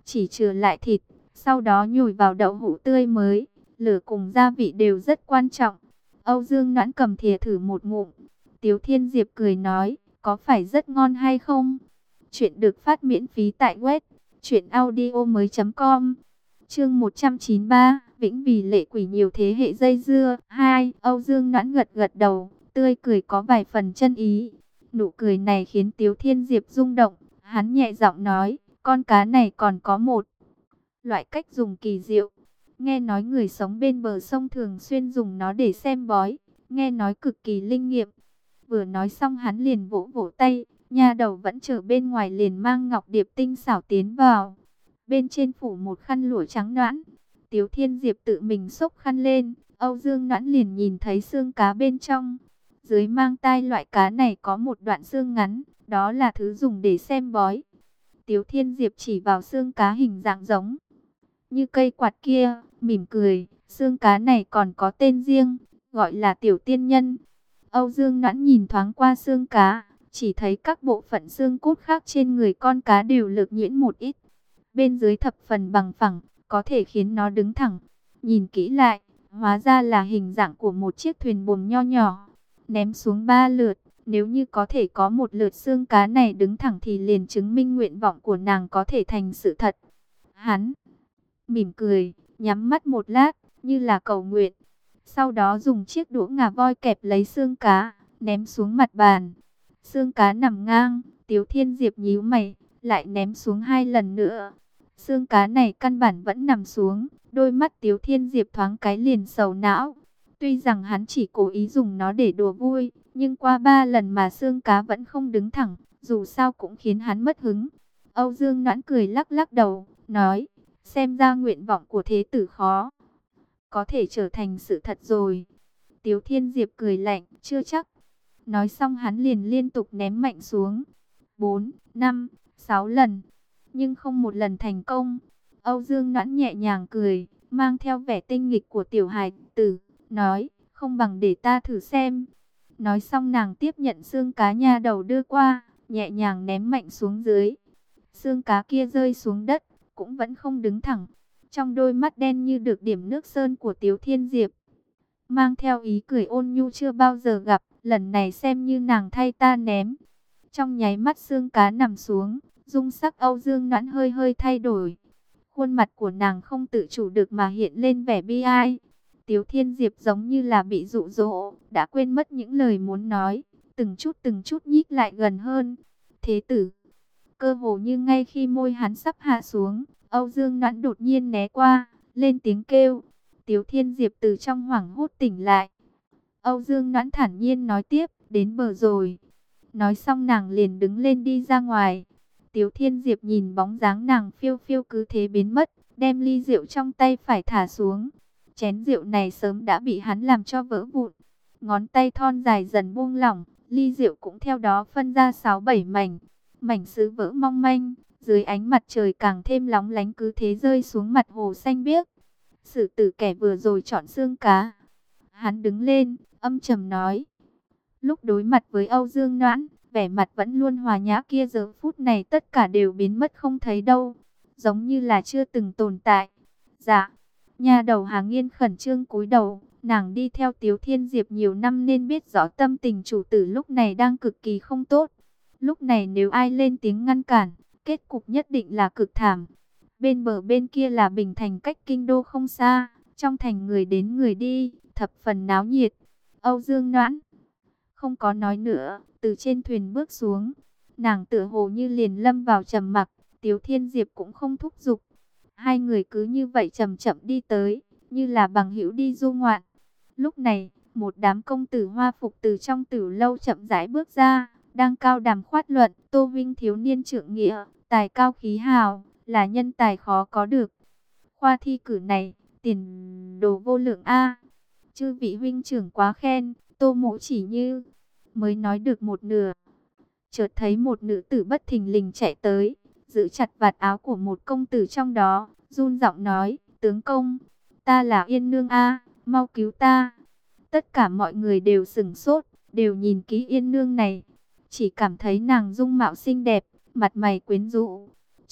chỉ chừa lại thịt, sau đó nhồi vào đậu hũ tươi mới. Lửa cùng gia vị đều rất quan trọng. Âu Dương Noãn cầm thìa thử một ngụm. Tiếu Thiên Diệp cười nói, có phải rất ngon hay không? Chuyện được phát miễn phí tại web truyện audio mới chấm com. Chương một trăm chín mươi ba, Vĩnh vì lệ quỷ nhiều thế hệ dây dưa. Hai, Âu Dương Noãn gật gật đầu, tươi cười có vài phần chân ý. Nụ cười này khiến Tiếu Thiên Diệp rung động, hắn nhẹ giọng nói, con cá này còn có một loại cách dùng kỳ diệu. Nghe nói người sống bên bờ sông thường xuyên dùng nó để xem bói, nghe nói cực kỳ linh nghiệm. Vừa nói xong hắn liền vỗ vỗ tay, nha đầu vẫn chờ bên ngoài liền mang ngọc điệp tinh xảo tiến vào. Bên trên phủ một khăn lụa trắng nõn. Tiếu Thiên Diệp tự mình xốc khăn lên, Âu Dương Noãn liền nhìn thấy xương cá bên trong. Dưới mang tai loại cá này có một đoạn xương ngắn, đó là thứ dùng để xem bói. Tiếu Thiên Diệp chỉ vào xương cá hình dạng giống như cây quạt kia, mỉm cười, xương cá này còn có tên riêng, gọi là tiểu tiên nhân. Âu Dương Noãn nhìn thoáng qua xương cá, chỉ thấy các bộ phận xương cốt khác trên người con cá đều lược nhuyễn một ít. Bên dưới thập phần bằng phẳng, có thể khiến nó đứng thẳng. Nhìn kỹ lại, hóa ra là hình dạng của một chiếc thuyền buồm nho nhỏ. Ném xuống ba lượt, nếu như có thể có một lượt xương cá này đứng thẳng thì liền chứng minh nguyện vọng của nàng có thể thành sự thật. Hắn mỉm cười, nhắm mắt một lát, như là cầu nguyện. Sau đó dùng chiếc đũa ngà voi kẹp lấy xương cá, ném xuống mặt bàn. Xương cá nằm ngang, Tiếu Thiên Diệp nhíu mày, lại ném xuống hai lần nữa. Xương cá này căn bản vẫn nằm xuống, đôi mắt Tiếu Thiên Diệp thoáng cái liền sầu não. Tuy rằng hắn chỉ cố ý dùng nó để đùa vui, nhưng qua ba lần mà xương cá vẫn không đứng thẳng, dù sao cũng khiến hắn mất hứng. Âu Dương Noãn cười lắc lắc đầu, nói, xem ra nguyện vọng của thế tử khó có thể trở thành sự thật rồi. Tiếu Thiên Diệp cười lạnh, chưa chắc. Nói xong hắn liền liên tục ném mạnh xuống. Bốn, năm, sáu lần. Nhưng không một lần thành công. Âu Dương Noãn nhẹ nhàng cười, mang theo vẻ tinh nghịch của tiểu hài tử, nói, không bằng để ta thử xem. Nói xong nàng tiếp nhận xương cá nha đầu đưa qua, nhẹ nhàng ném mạnh xuống dưới. Xương cá kia rơi xuống đất, cũng vẫn không đứng thẳng. Trong đôi mắt đen như được điểm nước sơn của Tiếu Thiên Diệp, mang theo ý cười ôn nhu chưa bao giờ gặp, lần này xem như nàng thay ta ném. Trong nháy mắt xương cá nằm xuống, dung sắc Âu Dương Noãn hơi hơi thay đổi. Khuôn mặt của nàng không tự chủ được mà hiện lên vẻ bi ai. Tiếu Thiên Diệp giống như là bị dụ dỗ, đã quên mất những lời muốn nói, từng chút từng chút nhích lại gần hơn. Thế tử, cơ hồ như ngay khi môi hắn sắp hạ xuống, Âu Dương Noãn đột nhiên né qua, lên tiếng kêu. Tiếu Thiên Diệp từ trong hoảng hốt tỉnh lại. Âu Dương Noãn thản nhiên nói tiếp, đến bờ rồi. Nói xong nàng liền đứng lên đi ra ngoài. Tiếu Thiên Diệp nhìn bóng dáng nàng phiêu phiêu cứ thế biến mất, đem ly rượu trong tay phải thả xuống. Chén rượu này sớm đã bị hắn làm cho vỡ vụn. Ngón tay thon dài dần buông lỏng, ly rượu cũng theo đó phân ra sáu bảy mảnh. Mảnh sứ vỡ mong manh, dưới ánh mặt trời càng thêm lóng lánh cứ thế rơi xuống mặt hồ xanh biếc. Sử tử kẻ vừa rồi chọn xương cá. Hắn đứng lên, âm trầm nói. Lúc đối mặt với Âu Dương Noãn, vẻ mặt vẫn luôn hòa nhã kia giờ phút này tất cả đều biến mất không thấy đâu. Giống như là chưa từng tồn tại. Dạ, nhà đầu Hà Nghiên khẩn trương cúi đầu. Nàng đi theo Tiếu Thiên Diệp nhiều năm nên biết rõ tâm tình chủ tử lúc này đang cực kỳ không tốt. Lúc này nếu ai lên tiếng ngăn cản, kết cục nhất định là cực thảm. Bên bờ bên kia là Bình Thành cách kinh đô không xa. Trong thành người đến người đi, thập phần náo nhiệt. Âu Dương Noãn không có nói nữa, từ trên thuyền bước xuống. Nàng tựa hồ như liền lâm vào trầm mặc, Tiếu Thiên Diệp cũng không thúc giục. Hai người cứ như vậy chậm chậm đi tới, như là bằng hữu đi du ngoạn. Lúc này, một đám công tử hoa phục từ trong tử lâu chậm rãi bước ra, đang cao đàm khoát luận. Tô Vinh thiếu niên trượng nghĩa, tài cao khí hào, là nhân tài khó có được. Khoa thi cử này, tiền đồ vô lượng a. Chư vị huynh trưởng quá khen. Tô Mỗ chỉ như mới nói được một nửa, chợt thấy một nữ tử bất thình lình chạy tới, giữ chặt vạt áo của một công tử trong đó, run giọng nói, tướng công, ta là Yên Nương a, mau cứu ta. Tất cả mọi người đều sửng sốt, đều nhìn kỹ Yên Nương này, chỉ cảm thấy nàng dung mạo xinh đẹp, mặt mày quyến rũ,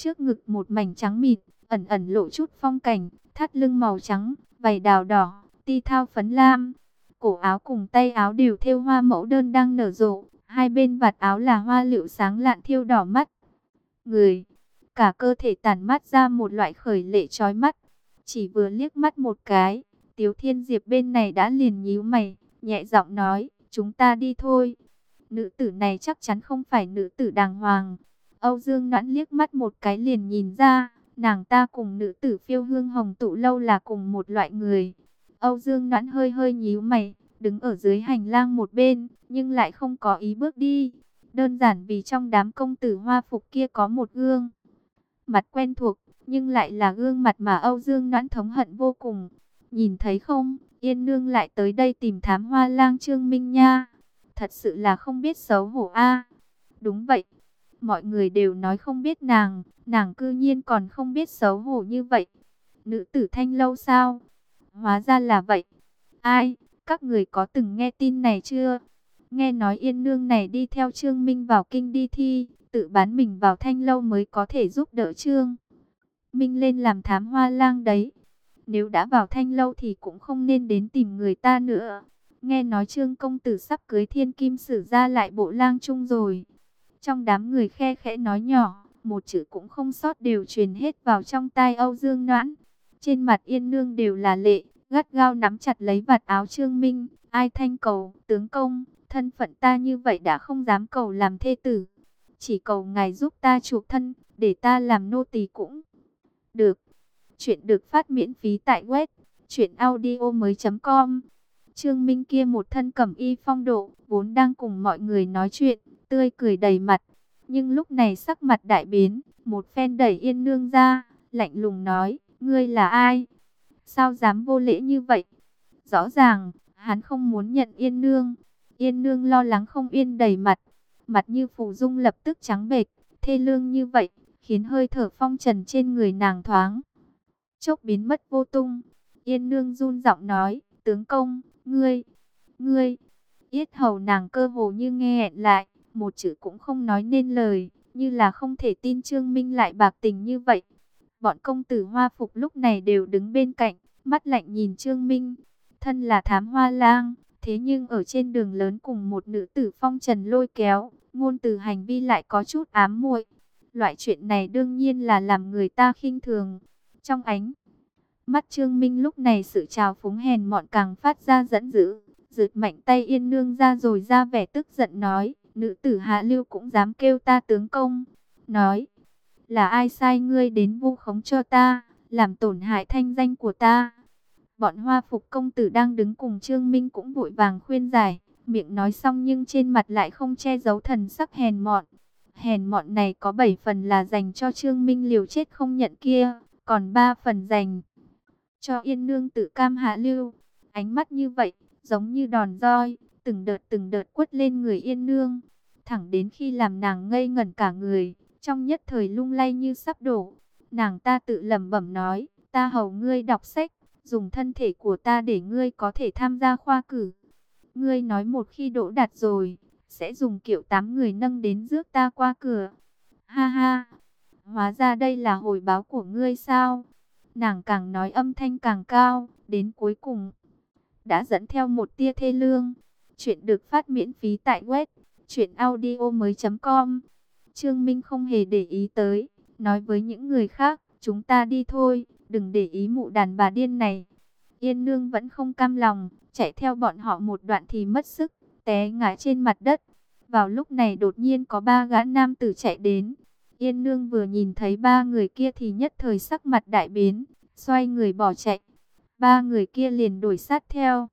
Trước ngực một mảnh trắng mịn, ẩn ẩn lộ chút phong cảnh, thắt lưng màu trắng, vảy đào đỏ, ti thao phấn lam. Cổ áo cùng tay áo đều thêu hoa mẫu đơn đang nở rộ, hai bên vạt áo là hoa lựu sáng lạn thiêu đỏ mắt người. Cả cơ thể tản mát ra một loại khởi lệ chói mắt. Chỉ vừa liếc mắt một cái, Tiếu Thiên Diệp bên này đã liền nhíu mày, nhẹ giọng nói, chúng ta đi thôi. Nữ tử này chắc chắn không phải nữ tử đàng hoàng. Âu Dương Noãn liếc mắt một cái liền nhìn ra, nàng ta cùng nữ tử Phiêu Hương Hồng Tụ Lâu là cùng một loại người. Âu Dương Noãn hơi hơi nhíu mày, đứng ở dưới hành lang một bên, nhưng lại không có ý bước đi. Đơn giản vì trong đám công tử hoa phục kia có một gương mặt quen thuộc, nhưng lại là gương mặt mà Âu Dương Noãn thống hận vô cùng. Nhìn thấy không, Yên Nương lại tới đây tìm thám hoa lang Trương Minh nha. Thật sự là không biết xấu hổ a. Đúng vậy, mọi người đều nói không biết nàng, nàng cư nhiên còn không biết xấu hổ như vậy. Nữ tử Thanh Lâu sao? Hóa ra là vậy. Ai, các người có từng nghe tin này chưa? Nghe nói Yên Nương này đi theo Trương Minh vào kinh đi thi, tự bán mình vào Thanh Lâu mới có thể giúp đỡ Trương Minh lên làm thám hoa lang đấy. Nếu đã vào Thanh Lâu thì cũng không nên đến tìm người ta nữa. Nghe nói Trương công tử sắp cưới Thiên Kim Sử ra lại bộ lang chung rồi. Trong đám người khe khẽ nói nhỏ, một chữ cũng không sót đều truyền hết vào trong tai Âu Dương Noãn. Trên mặt Yên Nương đều là lệ, gắt gao nắm chặt lấy vạt áo Trương Minh. Ai thanh cầu, tướng công, thân phận ta như vậy đã không dám cầu làm thê tử. Chỉ cầu ngài giúp ta chuộc thân, để ta làm nô tỳ cũng được. Chuyện được phát miễn phí tại web truyện audio mới chấm com. Trương Minh kia một thân cẩm y phong độ, vốn đang cùng mọi người nói chuyện, tươi cười đầy mặt. Nhưng lúc này sắc mặt đại biến, một phen đẩy Yên Nương ra, lạnh lùng nói, ngươi là ai? Sao dám vô lễ như vậy? Rõ ràng, hắn không muốn nhận Yên Nương. Yên Nương lo lắng không yên đầy mặt, mặt như phù dung lập tức trắng bệch, thê lương như vậy, khiến hơi thở phong trần trên người nàng thoáng chốc biến mất vô tung. Yên Nương run giọng nói, tướng công, ngươi, ngươi, yết hầu nàng cơ hồ như nghe nghẹn lại, một chữ cũng không nói nên lời, như là không thể tin Trương Minh lại bạc tình như vậy. Bọn công tử hoa phục lúc này đều đứng bên cạnh, mắt lạnh nhìn Trương Minh, thân là thám hoa lang, thế nhưng ở trên đường lớn cùng một nữ tử phong trần lôi kéo, ngôn từ hành vi lại có chút ám muội. Loại chuyện này đương nhiên là làm người ta khinh thường. Trong ánh mắt Trương Minh lúc này sự trào phúng hèn mọn càng phát ra dẫn dữ, giật mạnh tay Yên Nương ra rồi ra vẻ tức giận nói, nữ tử hạ lưu cũng dám kêu ta tướng công. Nói, là ai sai ngươi đến vu khống cho ta, làm tổn hại thanh danh của ta? Bọn hoa phục công tử đang đứng cùng Trương Minh cũng vội vàng khuyên giải, miệng nói xong nhưng trên mặt lại không che giấu thần sắc hèn mọn. Hèn mọn này có bảy phần là dành cho Trương Minh liều chết không nhận kia, còn ba phần dành cho Yên Nương tự cam hạ lưu. Ánh mắt như vậy, giống như đòn roi, từng đợt từng đợt quất lên người Yên Nương, thẳng đến khi làm nàng ngây ngẩn cả người, trong nhất thời lung lay như sắp đổ. Nàng ta tự lẩm bẩm nói, ta hầu ngươi đọc sách, dùng thân thể của ta để ngươi có thể tham gia khoa cử. Ngươi nói một khi đỗ đạt rồi, sẽ dùng kiệu tám người nâng đến rước ta qua cửa. Ha ha, hóa ra đây là hồi báo của ngươi sao? Nàng càng nói âm thanh càng cao, đến cuối cùng đã dẫn theo một tia thê lương. Chuyện được phát miễn phí tại web truyện audio mới chấm com. Trương Minh không hề để ý tới, nói với những người khác, chúng ta đi thôi, đừng để ý mụ đàn bà điên này. Yên Nương vẫn không cam lòng, chạy theo bọn họ một đoạn thì mất sức, té ngã trên mặt đất. Vào lúc này đột nhiên có ba gã nam tử chạy đến. Yên Nương vừa nhìn thấy ba người kia thì nhất thời sắc mặt đại biến, xoay người bỏ chạy. Ba người kia liền đuổi sát theo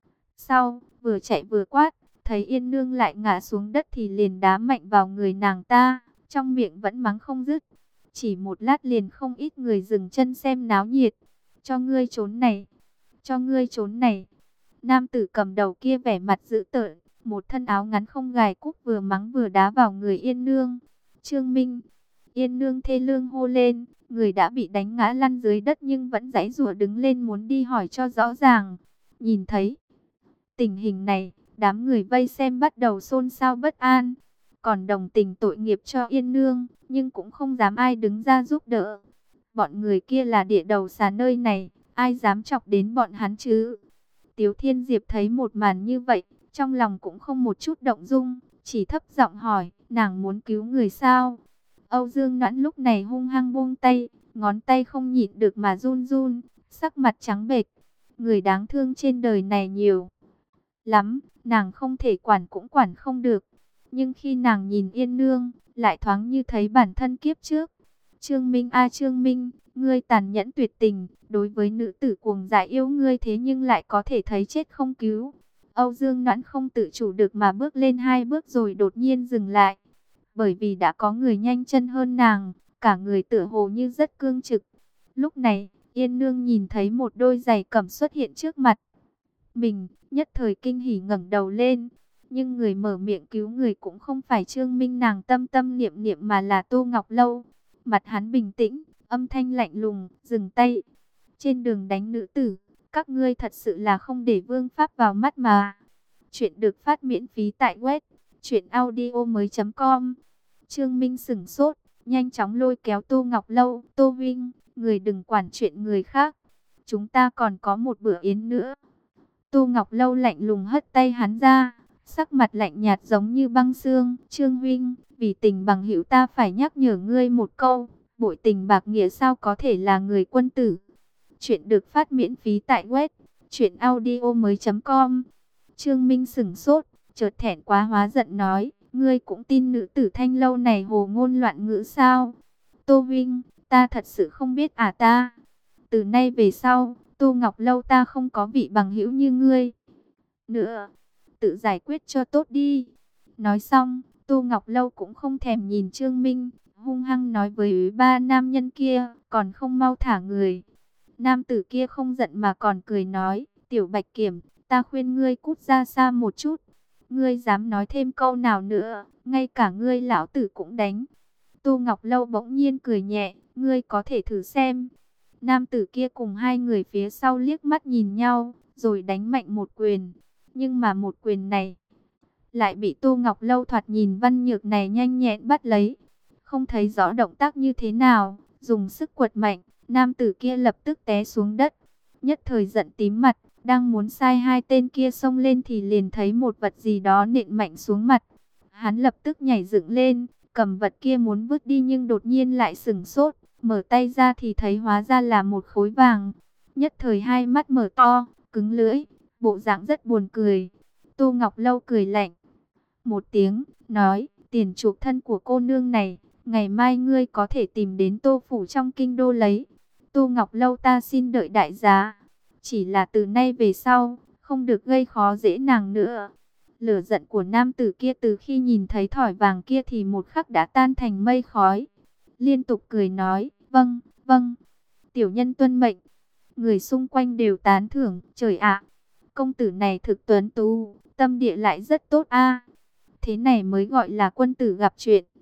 sau, vừa chạy vừa quát, thấy Yên Nương lại ngã xuống đất thì liền đá mạnh vào người nàng ta, trong miệng vẫn mắng không dứt. Chỉ một lát liền không ít người dừng chân xem náo nhiệt. Cho ngươi trốn này, cho ngươi trốn này. Nam tử cầm đầu kia vẻ mặt dữ tợn, một thân áo ngắn không gài cúc vừa mắng vừa đá vào người Yên Nương. Trương Minh, Yên Nương thê lương hô lên, người đã bị đánh ngã lăn dưới đất nhưng vẫn giãy giụa đứng lên muốn đi hỏi cho rõ ràng. Nhìn thấy tình hình này, đám người vây xem bắt đầu xôn xao bất an. còn đồng tình tội nghiệp cho Yên Nương, nhưng cũng không dám ai đứng ra giúp đỡ. Bọn người kia là địa đầu xà nơi này, ai dám chọc đến bọn hắn chứ? Tiếu Thiên Diệp thấy một màn như vậy, trong lòng cũng không một chút động dung, chỉ thấp giọng hỏi, nàng muốn cứu người sao? Âu Dương Noãn lúc này hung hăng buông tay, ngón tay không nhịn được mà run run, sắc mặt trắng bệch. Người đáng thương trên đời này nhiều lắm, nàng không thể quản cũng quản không được. Nhưng khi nàng nhìn Yên Nương, lại thoáng như thấy bản thân kiếp trước. Trương Minh a Trương Minh, ngươi tàn nhẫn tuyệt tình, đối với nữ tử cuồng dại yêu ngươi thế nhưng lại có thể thấy chết không cứu. Âu Dương Noãn không tự chủ được mà bước lên hai bước rồi đột nhiên dừng lại. Bởi vì đã có người nhanh chân hơn nàng, cả người tựa hồ như rất cương trực. Lúc này, Yên Nương nhìn thấy một đôi giày cẩm xuất hiện trước mặt mình, nhất thời kinh hỉ ngẩng đầu lên. Nhưng người mở miệng cứu người cũng không phải Trương Minh nàng tâm tâm niệm niệm mà là Tô Ngọc Lâu. Mặt hắn bình tĩnh, âm thanh lạnh lùng, dừng tay. Trên đường đánh nữ tử, các ngươi thật sự là không để vương pháp vào mắt mà. Chuyện được phát miễn phí tại web truyện audio mới chấm com. Trương Minh sững sốt, nhanh chóng lôi kéo Tô Ngọc Lâu. Tô Vinh, người đừng quản chuyện người khác. Chúng ta còn có một bữa yến nữa. Tô Ngọc Lâu lạnh lùng hất tay hắn ra, sắc mặt lạnh nhạt giống như băng xương. Trương Vinh, vì tình bằng hữu ta phải nhắc nhở ngươi một câu, bội tình bạc nghĩa sao có thể là người quân tử. Chuyện được phát miễn phí tại web truyện audio mới chấm com. Trương Minh sững sốt, chợt thẹn quá hóa giận nói, ngươi cũng tin nữ tử Thanh Lâu này hồ ngôn loạn ngữ sao? Tô Vinh, ta thật sự không biết à ta. Từ nay về sau, Tô Ngọc Lâu ta không có vị bằng hữu như ngươi nữa, tự giải quyết cho tốt đi. Nói xong, Tô Ngọc Lâu cũng không thèm nhìn Trương Minh, hung hăng nói với ba nam nhân kia, còn không mau thả người. Nam tử kia không giận mà còn cười nói, Tiểu Bạch Kiểm, ta khuyên ngươi cút ra xa một chút. Ngươi dám nói thêm câu nào nữa, ngay cả ngươi lão tử cũng đánh. Tô Ngọc Lâu bỗng nhiên cười nhẹ, ngươi có thể thử xem. Nam tử kia cùng hai người phía sau liếc mắt nhìn nhau, rồi đánh mạnh một quyền. Nhưng mà một quyền này lại bị Tô Ngọc Lâu thoạt nhìn văn nhược này nhanh nhẹn bắt lấy. Không thấy rõ động tác như thế nào, dùng sức quật mạnh, nam tử kia lập tức té xuống đất. Nhất thời giận tím mặt, đang muốn sai hai tên kia xông lên thì liền thấy một vật gì đó nện mạnh xuống mặt. Hắn lập tức nhảy dựng lên, cầm vật kia muốn vứt đi nhưng đột nhiên lại sửng sốt. Mở tay ra thì thấy hóa ra là một khối vàng. Nhất thời hai mắt mở to, cứng lưỡi, bộ dạng rất buồn cười. Tô Ngọc Lâu cười lạnh một tiếng, nói, tiền chuộc thân của cô nương này, ngày mai ngươi có thể tìm đến Tô Phủ trong kinh đô lấy. Tô Ngọc Lâu ta xin đợi đại giá. Chỉ là từ nay về sau, không được gây khó dễ nàng nữa. Lửa giận của nam tử kia từ khi nhìn thấy thỏi vàng kia thì một khắc đã tan thành mây khói. Liên tục cười nói, vâng, vâng, tiểu nhân tuân mệnh. Người xung quanh đều tán thưởng, trời ạ, công tử này thực tuấn tú, tâm địa lại rất tốt a. Thế này mới gọi là quân tử gặp chuyện.